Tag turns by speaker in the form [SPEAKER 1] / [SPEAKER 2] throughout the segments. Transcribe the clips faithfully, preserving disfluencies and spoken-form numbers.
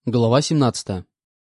[SPEAKER 1] Глава семнадцатая.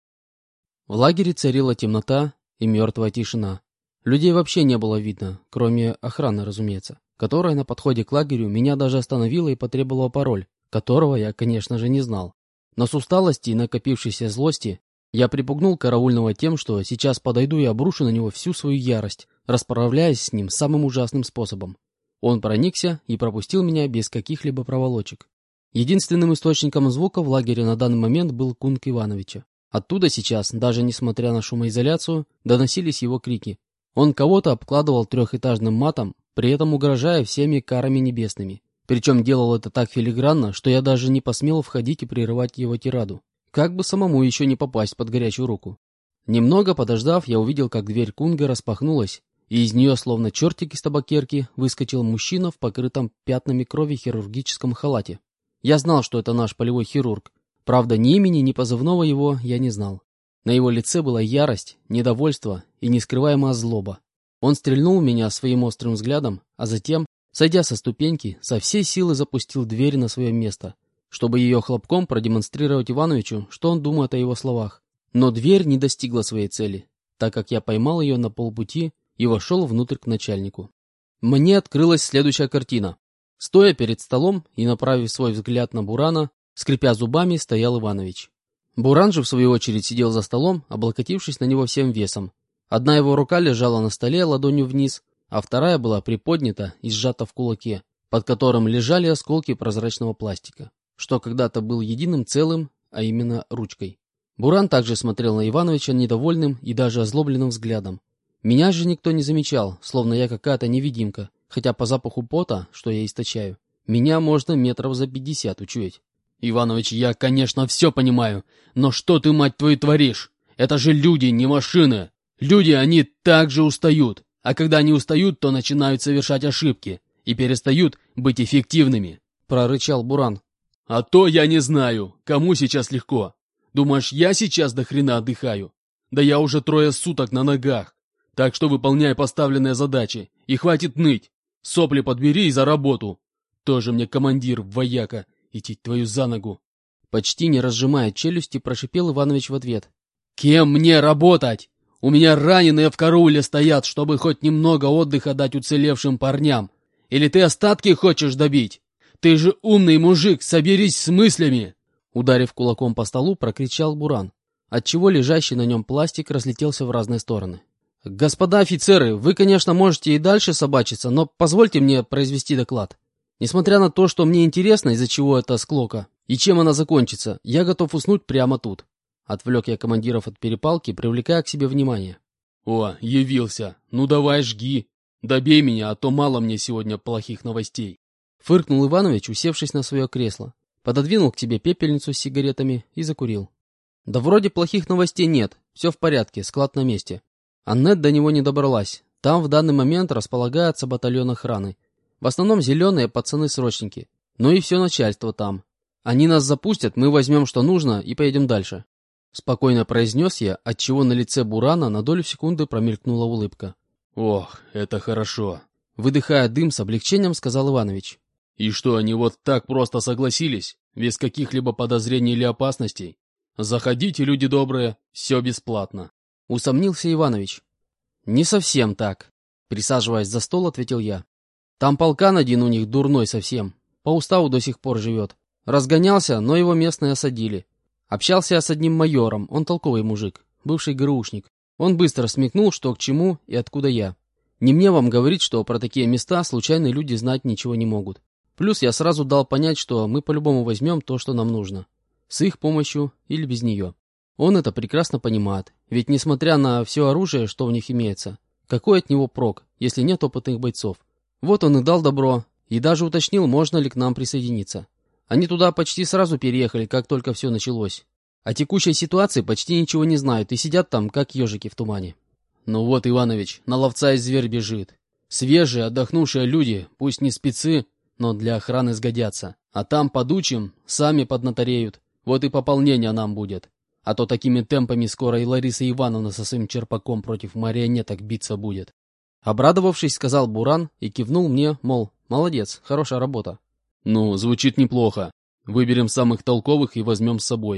[SPEAKER 1] В лагере царила темнота и мертвая тишина. Людей вообще не было видно, кроме охраны, разумеется, которая на подходе к лагерю меня даже остановила и потребовала пароль, которого я, конечно же, не знал. Но с усталости и накопившейся злости я припугнул караульного тем, что сейчас подойду и обрушу на него всю свою ярость, расправляясь с ним самым ужасным способом. Он проникся и пропустил меня без каких-либо проволочек. Единственным источником звука в лагере на данный момент был кунг Ивановича. Оттуда сейчас, даже несмотря на шумоизоляцию, доносились его крики. Он кого-то обкладывал трехэтажным матом, при этом угрожая всеми карами небесными. Причем делал это так филигранно, что я даже не посмел входить и прерывать его тираду. Как бы самому еще не попасть под горячую руку. Немного подождав, я увидел, как дверь кунга распахнулась, и из нее, словно чертик из табакерки, выскочил мужчина в покрытом пятнами крови хирургическом халате. Я знал, что это наш полевой хирург. Правда, ни имени, ни позывного его я не знал. На его лице была ярость, недовольство и нескрываемая злоба. Он стрельнул в меня своим острым взглядом, а затем, сойдя со ступеньки, со всей силы запустил дверь на свое место, чтобы ее хлопком продемонстрировать Ивановичу, что он думает о его словах. Но дверь не достигла своей цели, так как я поймал ее на полпути и вошел внутрь к начальнику. Мне открылась следующая картина. Стоя перед столом и направив свой взгляд на Бурана, скрипя зубами, стоял Иванович. Буран же, в свою очередь, сидел за столом, облокотившись на него всем весом. Одна его рука лежала на столе ладонью вниз, а вторая была приподнята и сжата в кулаке, под которым лежали осколки прозрачного пластика, что когда-то был единым целым, а именно ручкой. Буран также смотрел на Ивановича недовольным и даже озлобленным взглядом. Меня же никто не замечал, словно я какая-то невидимка. Хотя по запаху пота, что я источаю, меня можно метров за пятьдесят учуять. Иванович, я, конечно, все понимаю, но что ты, мать твою, творишь? Это же люди, не машины. Люди, они так же устают. А когда они устают, то начинают совершать ошибки и перестают быть эффективными, прорычал Буран. А то я не знаю, кому сейчас легко. Думаешь, я сейчас до хрена отдыхаю? Да я уже трое суток на ногах. Так что выполняй поставленные задачи и хватит ныть. Сопли подбери и за работу. Тоже мне командир, вояка, идти твою за ногу. Почти не разжимая челюсти, прошипел Иванович в ответ. Кем мне работать? У меня раненые в карауле стоят, чтобы хоть немного отдыха дать уцелевшим парням. Или ты остатки хочешь добить? Ты же умный мужик, соберись с мыслями. Ударив кулаком по столу, прокричал Буран, отчего лежащий на нем пластик разлетелся в разные стороны. «Господа офицеры, вы, конечно, можете и дальше собачиться, но позвольте мне произвести доклад. Несмотря на то, что мне интересно, из-за чего эта склока и чем она закончится, я готов уснуть прямо тут». Отвлек я командиров от перепалки, привлекая к себе внимание. «О, явился. Ну давай жги. Добей меня, а то мало мне сегодня плохих новостей». Фыркнул Иванович, усевшись на свое кресло. Пододвинул к себе пепельницу с сигаретами и закурил. «Да вроде плохих новостей нет. Все в порядке, склад на месте». Аннет до него не добралась. Там в данный момент располагается батальон охраны. В основном зеленые пацаны-срочники. Ну и все начальство там. Они нас запустят, мы возьмем что нужно и поедем дальше. Спокойно произнес я, отчего на лице Бурана на долю секунды промелькнула улыбка. Ох, это хорошо. Выдыхая дым, с облегчением сказал Иванович. И что, они вот так просто согласились? Без каких-либо подозрений или опасностей? Заходите, люди добрые, все бесплатно. Усомнился Иванович. «Не совсем так», — присаживаясь за стол, ответил я. «Там полкан один у них дурной совсем, по уставу до сих пор живет. Разгонялся, но его местные осадили. Общался я с одним майором, он толковый мужик, бывший ГРУшник. Он быстро смекнул, что к чему и откуда я. Не мне вам говорить, что про такие места случайные люди знать ничего не могут. Плюс я сразу дал понять, что мы по-любому возьмем то, что нам нужно. С их помощью или без нее. Он это прекрасно понимает, ведь несмотря на все оружие, что в них имеется, какой от него прок, если нет опытных бойцов? Вот он и дал добро, и даже уточнил, можно ли к нам присоединиться. Они туда почти сразу переехали, как только все началось. О текущей ситуации почти ничего не знают и сидят там, как ежики в тумане. Ну вот, Иванович, на ловца и зверь бежит. Свежие, отдохнувшие люди, пусть не спецы, но для охраны сгодятся. А там подучим, сами поднатареют, вот и пополнение нам будет. А то такими темпами скоро и Лариса Ивановна со своим черпаком против марионеток биться будет. Обрадовавшись, сказал Буран и кивнул мне, мол, молодец, хорошая работа. Ну, звучит неплохо. Выберем самых толковых и возьмем с собой.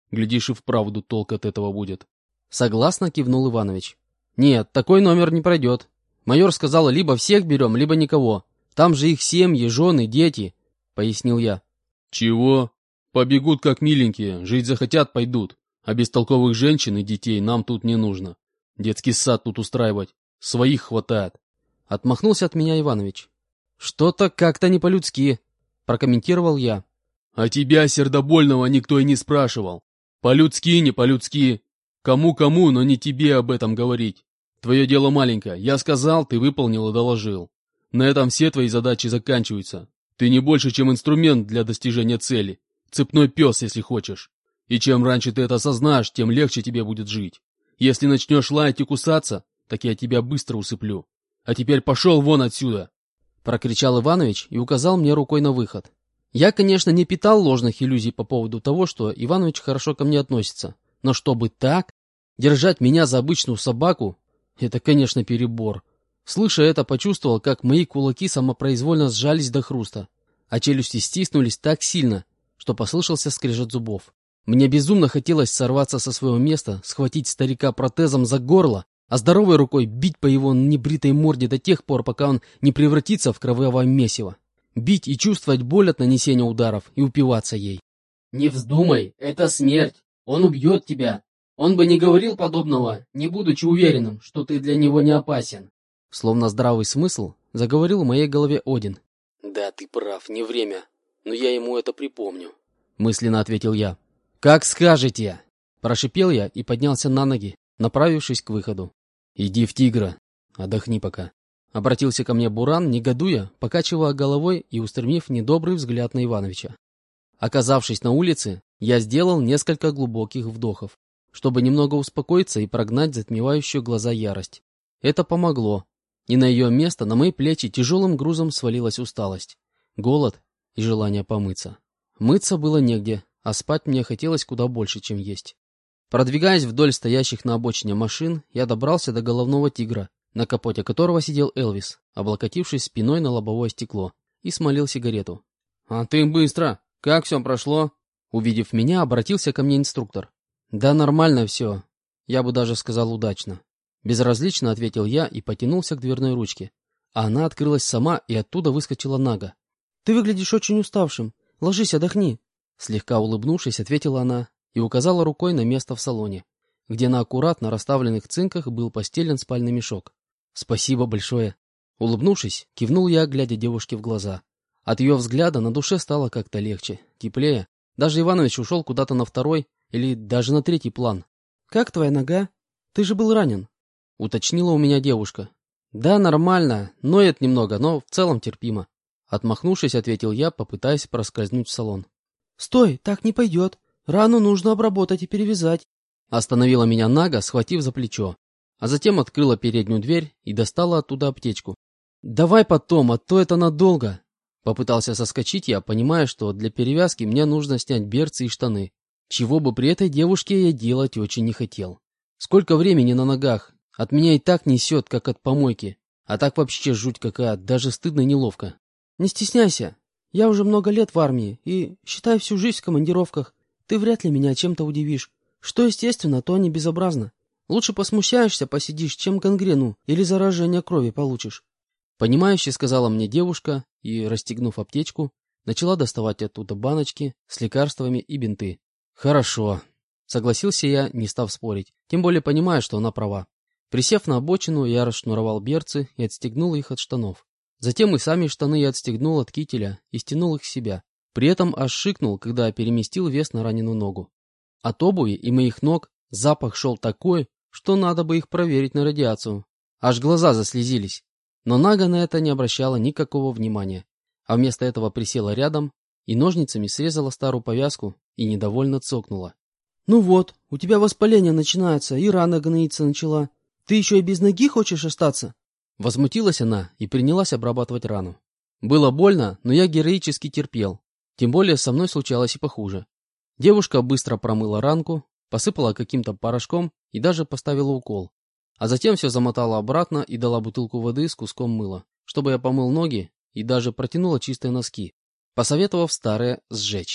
[SPEAKER 1] Глядишь, и вправду толк от этого будет. Согласно кивнул Иванович. Нет, такой номер не пройдет. Майор сказала, либо всех берем, либо никого. Там же их семьи, жены, дети, пояснил я. Чего? Побегут как миленькие, жить захотят, пойдут. А бестолковых женщин и детей нам тут не нужно. Детский сад тут устраивать. Своих хватает. Отмахнулся от меня Иванович. Что-то как-то не по-людски, прокомментировал я. А тебя, сердобольного, никто и не спрашивал. По-людски, не по-людски. Кому-кому, но не тебе об этом говорить. Твое дело маленькое. Я сказал, ты выполнил и доложил. На этом все твои задачи заканчиваются. Ты не больше, чем инструмент для достижения цели. Цепной пес, если хочешь. И чем раньше ты это осознаешь, тем легче тебе будет жить. Если начнешь лаять и кусаться, так я тебя быстро усыплю. А теперь пошел вон отсюда!» Прокричал Иванович и указал мне рукой на выход. Я, конечно, не питал ложных иллюзий по поводу того, что Иванович хорошо ко мне относится. Но чтобы так, держать меня за обычную собаку, это, конечно, перебор. Слыша это, почувствовал, как мои кулаки самопроизвольно сжались до хруста, а челюсти стиснулись так сильно, что послышался скрежет зубов. Мне безумно хотелось сорваться со своего места, схватить старика протезом за горло, а здоровой рукой бить по его небритой морде до тех пор, пока он не превратится в кровавое месиво. Бить и чувствовать боль от нанесения ударов и упиваться ей. «Не вздумай, это смерть. Он убьет тебя. Он бы не говорил подобного, не будучи уверенным, что ты для него не опасен». Словно здравый смысл заговорил в моей голове Один. «Да, ты прав, не время, но я ему это припомню», — мысленно ответил я. «Как скажете!» — прошипел я и поднялся на ноги, направившись к выходу. «Иди в тигра, отдохни пока», — обратился ко мне Буран, негодуя, покачивая головой и устремив недобрый взгляд на Ивановича. Оказавшись на улице, я сделал несколько глубоких вдохов, чтобы немного успокоиться и прогнать затмевающую глаза ярость. Это помогло, и на ее место на мои плечи тяжелым грузом свалилась усталость, голод и желание помыться. Мыться было негде, а спать мне хотелось куда больше, чем есть. Продвигаясь вдоль стоящих на обочине машин, я добрался до головного тигра, на капоте которого сидел Элвис, облокотившись спиной на лобовое стекло, и смолил сигарету. «А ты быстро! Как все прошло?» Увидев меня, обратился ко мне инструктор. «Да нормально все. Я бы даже сказал удачно». Безразлично ответил я и потянулся к дверной ручке. А она открылась сама, и оттуда выскочила Нага. «Ты выглядишь очень уставшим. Ложись, отдохни». Слегка улыбнувшись, ответила она и указала рукой на место в салоне, где на аккуратно расставленных цинках был постелен спальный мешок. «Спасибо большое». Улыбнувшись, кивнул я, глядя девушке в глаза. От ее взгляда на душе стало как-то легче, теплее. Даже Иванович ушел куда-то на второй или даже на третий план. «Как твоя нога? Ты же был ранен», — уточнила у меня девушка. «Да, нормально, ноет немного, но в целом терпимо». Отмахнувшись, ответил я, попытаясь проскользнуть в салон. «Стой, так не пойдет. Рану нужно обработать и перевязать». Остановила меня Нага, схватив за плечо, а затем открыла переднюю дверь и достала оттуда аптечку. «Давай потом, а то это надолго». Попытался соскочить я, понимая, что для перевязки мне нужно снять берцы и штаны, чего бы при этой девушке я делать очень не хотел. Сколько времени на ногах, от меня и так несет, как от помойки, а так вообще жуть какая, даже стыдно и неловко. «Не стесняйся, я уже много лет в армии и, считай, всю жизнь в командировках. Ты вряд ли меня чем-то удивишь. Что естественно, то не безобразно. Лучше посмущаешься, посидишь, чем гангрену или заражение крови получишь». Понимающе сказала мне девушка и, расстегнув аптечку, начала доставать оттуда баночки с лекарствами и бинты. «Хорошо», — согласился я, не став спорить, тем более понимая, что она права. Присев на обочину, я расшнуровал берцы и отстегнул их от штанов. Затем и сами штаны я отстегнул от кителя и стянул их с себя. При этом аж шикнул, когда переместил вес на раненую ногу. От обуви и моих ног запах шел такой, что надо бы их проверить на радиацию. Аж глаза заслезились. Но Нага на это не обращала никакого внимания, а вместо этого присела рядом и ножницами срезала старую повязку и недовольно цокнула. «Ну вот, у тебя воспаление начинается, и рана гноиться начала. Ты еще и без ноги хочешь остаться?» Возмутилась она и принялась обрабатывать рану. Было больно, но я героически терпел. Тем более со мной случалось и похуже. Девушка быстро промыла ранку, посыпала каким-то порошком и даже поставила укол. А затем все замотала обратно и дала бутылку воды с куском мыла, чтобы я помыл ноги и даже протянула чистые носки, посоветовав старые сжечь.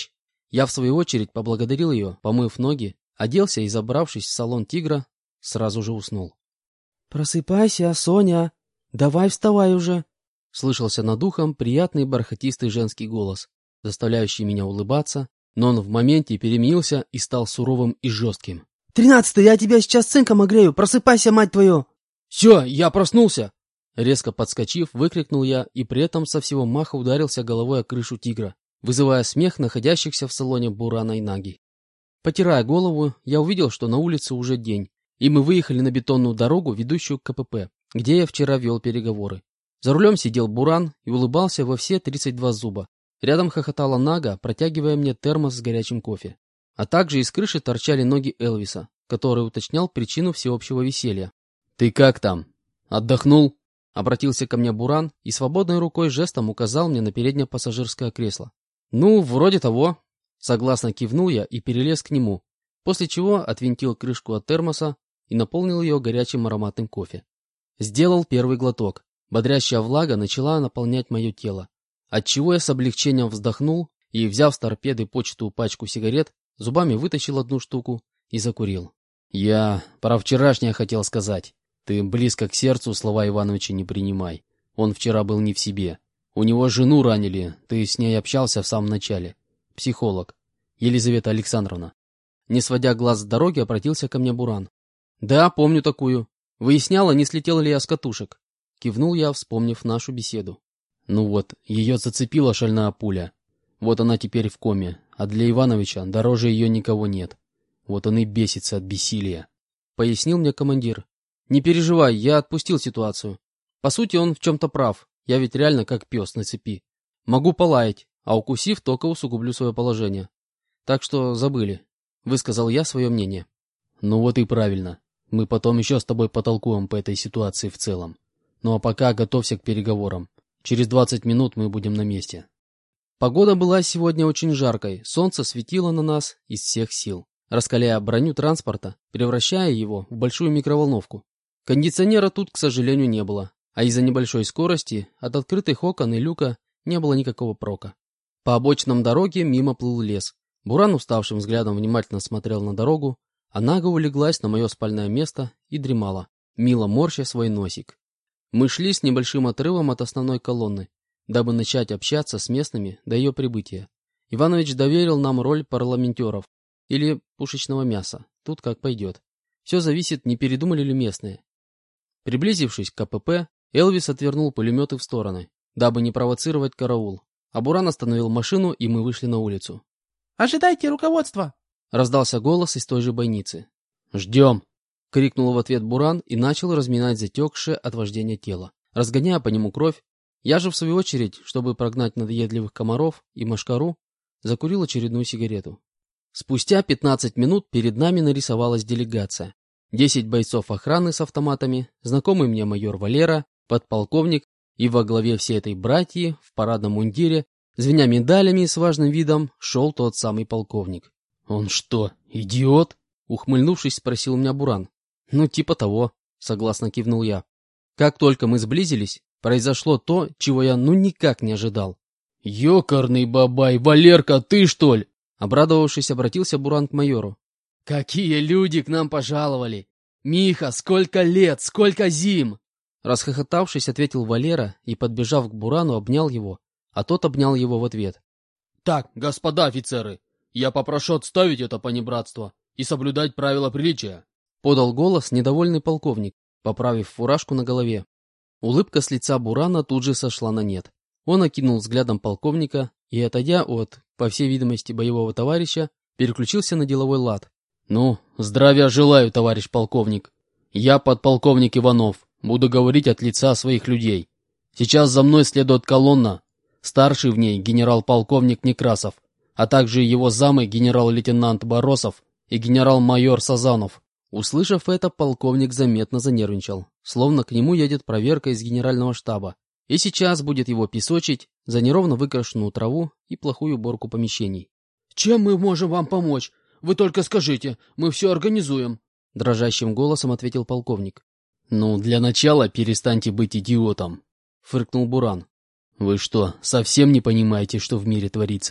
[SPEAKER 1] Я, в свою очередь, поблагодарил ее, помыв ноги, оделся и, забравшись в салон «Тигра», сразу же уснул. «Просыпайся, Соня! Давай вставай уже!» Слышался над ухом приятный бархатистый женский голос, заставляющий меня улыбаться, но он в моменте переменился и стал суровым и жестким. «Тринадцатый, я тебя сейчас цинком огрею! Просыпайся, мать твою!» «Все, я проснулся!» Резко подскочив, выкрикнул я и при этом со всего маха ударился головой о крышу «Тигра», вызывая смех находящихся в салоне Бурана и Наги. Потирая голову, я увидел, что на улице уже день, и мы выехали на бетонную дорогу, ведущую к КПП, где я вчера вел переговоры. За рулем сидел Буран и улыбался во все тридцать два зуба. Рядом хохотала Нага, протягивая мне термос с горячим кофе. А также из крыши торчали ноги Элвиса, который уточнял причину всеобщего веселья. «Ты как там? Отдохнул?» Обратился ко мне Буран и свободной рукой жестом указал мне на переднее пассажирское кресло. «Ну, вроде того». Согласно кивнул я и перелез к нему, после чего отвинтил крышку от термоса и наполнил ее горячим ароматным кофе. Сделал первый глоток. Бодрящая влага начала наполнять мое тело, отчего я с облегчением вздохнул и, взяв с торпеды початую пачку сигарет, зубами вытащил одну штуку и закурил. «Я про вчерашнее хотел сказать. Ты близко к сердцу слова Ивановича не принимай. Он вчера был не в себе. У него жену ранили, ты с ней общался в самом начале. Психолог. Елизавета Александровна». Не сводя глаз с дороги, обратился ко мне Буран. «Да, помню такую. Выясняла, не слетел ли я с катушек». Кивнул я, вспомнив нашу беседу. «Ну вот, ее зацепила шальная пуля. Вот она теперь в коме, а для Ивановича дороже ее никого нет. Вот он и бесится от бессилия», — пояснил мне командир. «Не переживай, я отпустил ситуацию. По сути, он в чем-то прав. Я ведь реально как пес на цепи. Могу полаять, а укусив, только усугублю свое положение. Так что забыли», — высказал я свое мнение. «Ну вот и правильно. Мы потом еще с тобой потолкуем по этой ситуации в целом. Ну а пока готовься к переговорам. Через двадцать минут мы будем на месте». Погода была сегодня очень жаркой, солнце светило на нас из всех сил, раскаляя броню транспорта, превращая его в большую микроволновку. Кондиционера тут, к сожалению, не было, а из-за небольшой скорости от открытых окон и люка не было никакого прока. По обочинам дороги мимо плыл лес. Буран уставшим взглядом внимательно смотрел на дорогу, а Нага улеглась на мое спальное место и дремала, мило морща свой носик. Мы шли с небольшим отрывом от основной колонны, дабы начать общаться с местными до ее прибытия. Иванович доверил нам роль парламентеров или пушечного мяса, тут как пойдет. Все зависит, не передумали ли местные. Приблизившись к КПП, Элвис отвернул пулеметы в стороны, дабы не провоцировать караул. А Буран остановил машину, и мы вышли на улицу.
[SPEAKER 2] «Ожидайте руководства!»
[SPEAKER 1] — раздался голос из той же бойницы. «Ждем!» — крикнул в ответ Буран и начал разминать затекшее от вождения тело, разгоняя по нему кровь. Я же, в свою очередь, чтобы прогнать надоедливых комаров и мошкару, закурил очередную сигарету. Спустя пятнадцать минут перед нами нарисовалась делегация. Десять бойцов охраны с автоматами, знакомый мне майор Валера, подполковник, и во главе всей этой братьи в парадном мундире, звеня медалями с важным видом, шел тот самый полковник. «Он что, идиот?» — ухмыльнувшись, спросил меня Буран. «Ну, типа того», — согласно кивнул я. Как только мы сблизились, произошло то, чего я ну никак не ожидал. «Ёкарный бабай, Валерка, ты что ли?» Обрадовавшись, обратился Буран к майору. «Какие люди к нам пожаловали! Миха, сколько лет, сколько зим!» Расхохотавшись, ответил Валера и, подбежав к Бурану, обнял его, а тот обнял его в ответ. «Так, господа офицеры, я попрошу отставить это понебратство и соблюдать правила приличия», подал голос недовольный полковник, поправив фуражку на голове. Улыбка с лица Бурана тут же сошла на нет. Он окинул взглядом полковника и, отойдя от, по всей видимости, боевого товарища, переключился на деловой лад. «Ну, здравия желаю, товарищ полковник. Я подполковник Иванов. Буду говорить от лица своих людей. Сейчас за мной следует колонна. Старший в ней генерал-полковник Некрасов, а также его замы генерал-лейтенант Боросов и генерал-майор Сазанов». Услышав это, полковник заметно занервничал, словно к нему едет проверка из генерального штаба, и сейчас будет его песочить за неровно выкрашенную траву и плохую уборку помещений. «Чем мы можем вам помочь? Вы только скажите, мы все организуем», — дрожащим голосом ответил полковник. «Ну, для начала перестаньте быть идиотом», — фыркнул Буран. «Вы что, совсем не понимаете, что в мире творится?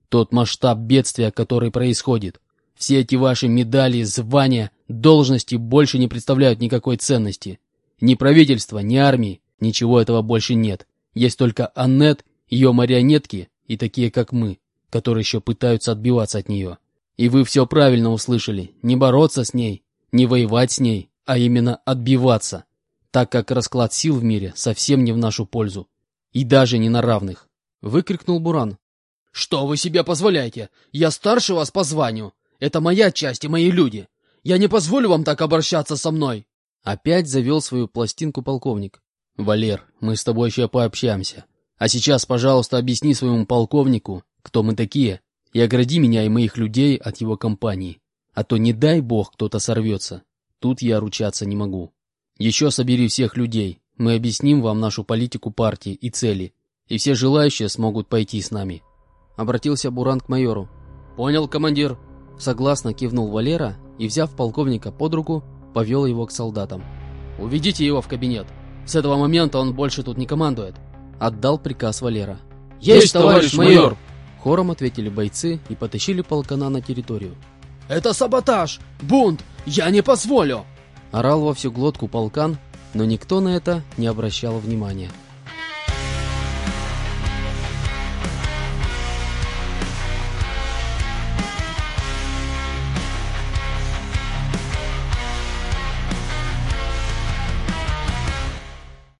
[SPEAKER 1] Тот масштаб бедствия, который происходит. Все эти ваши медали, звания, должности больше не представляют никакой ценности. Ни правительства, ни армии, ничего этого больше нет. Есть только Аннет, ее марионетки и такие, как мы, которые еще пытаются отбиваться от нее. И вы все правильно услышали. Не бороться с ней, не воевать с ней, а именно отбиваться. Так как расклад сил в мире совсем не в нашу пользу. И даже не на равных. Выкрикнул Буран. «Что вы себе позволяете? Я старше вас по званию. Это моя часть и мои люди. Я не позволю вам так обращаться со мной!» Опять завел свою пластинку полковник. «Валер, мы с тобой еще пообщаемся. А сейчас, пожалуйста, объясни своему полковнику, кто мы такие, и огради меня и моих людей от его компании. А то не дай бог кто-то сорвется. Тут я ручаться не могу. Еще собери всех людей. Мы объясним вам нашу политику партии и цели, и все желающие смогут пойти с нами». Обратился Буран к майору. «Понял, командир». Согласно кивнул Валера и, взяв полковника под руку, повел его к солдатам. «Уведите его в кабинет. С этого момента он больше тут не командует», — отдал приказ Валера.
[SPEAKER 2] «Есть, товарищ майор!»
[SPEAKER 1] Хором ответили бойцы и потащили полкана на территорию.
[SPEAKER 2] «Это саботаж! Бунт! Я не позволю!»
[SPEAKER 1] Орал во всю глотку полкан, но никто на это не обращал внимания.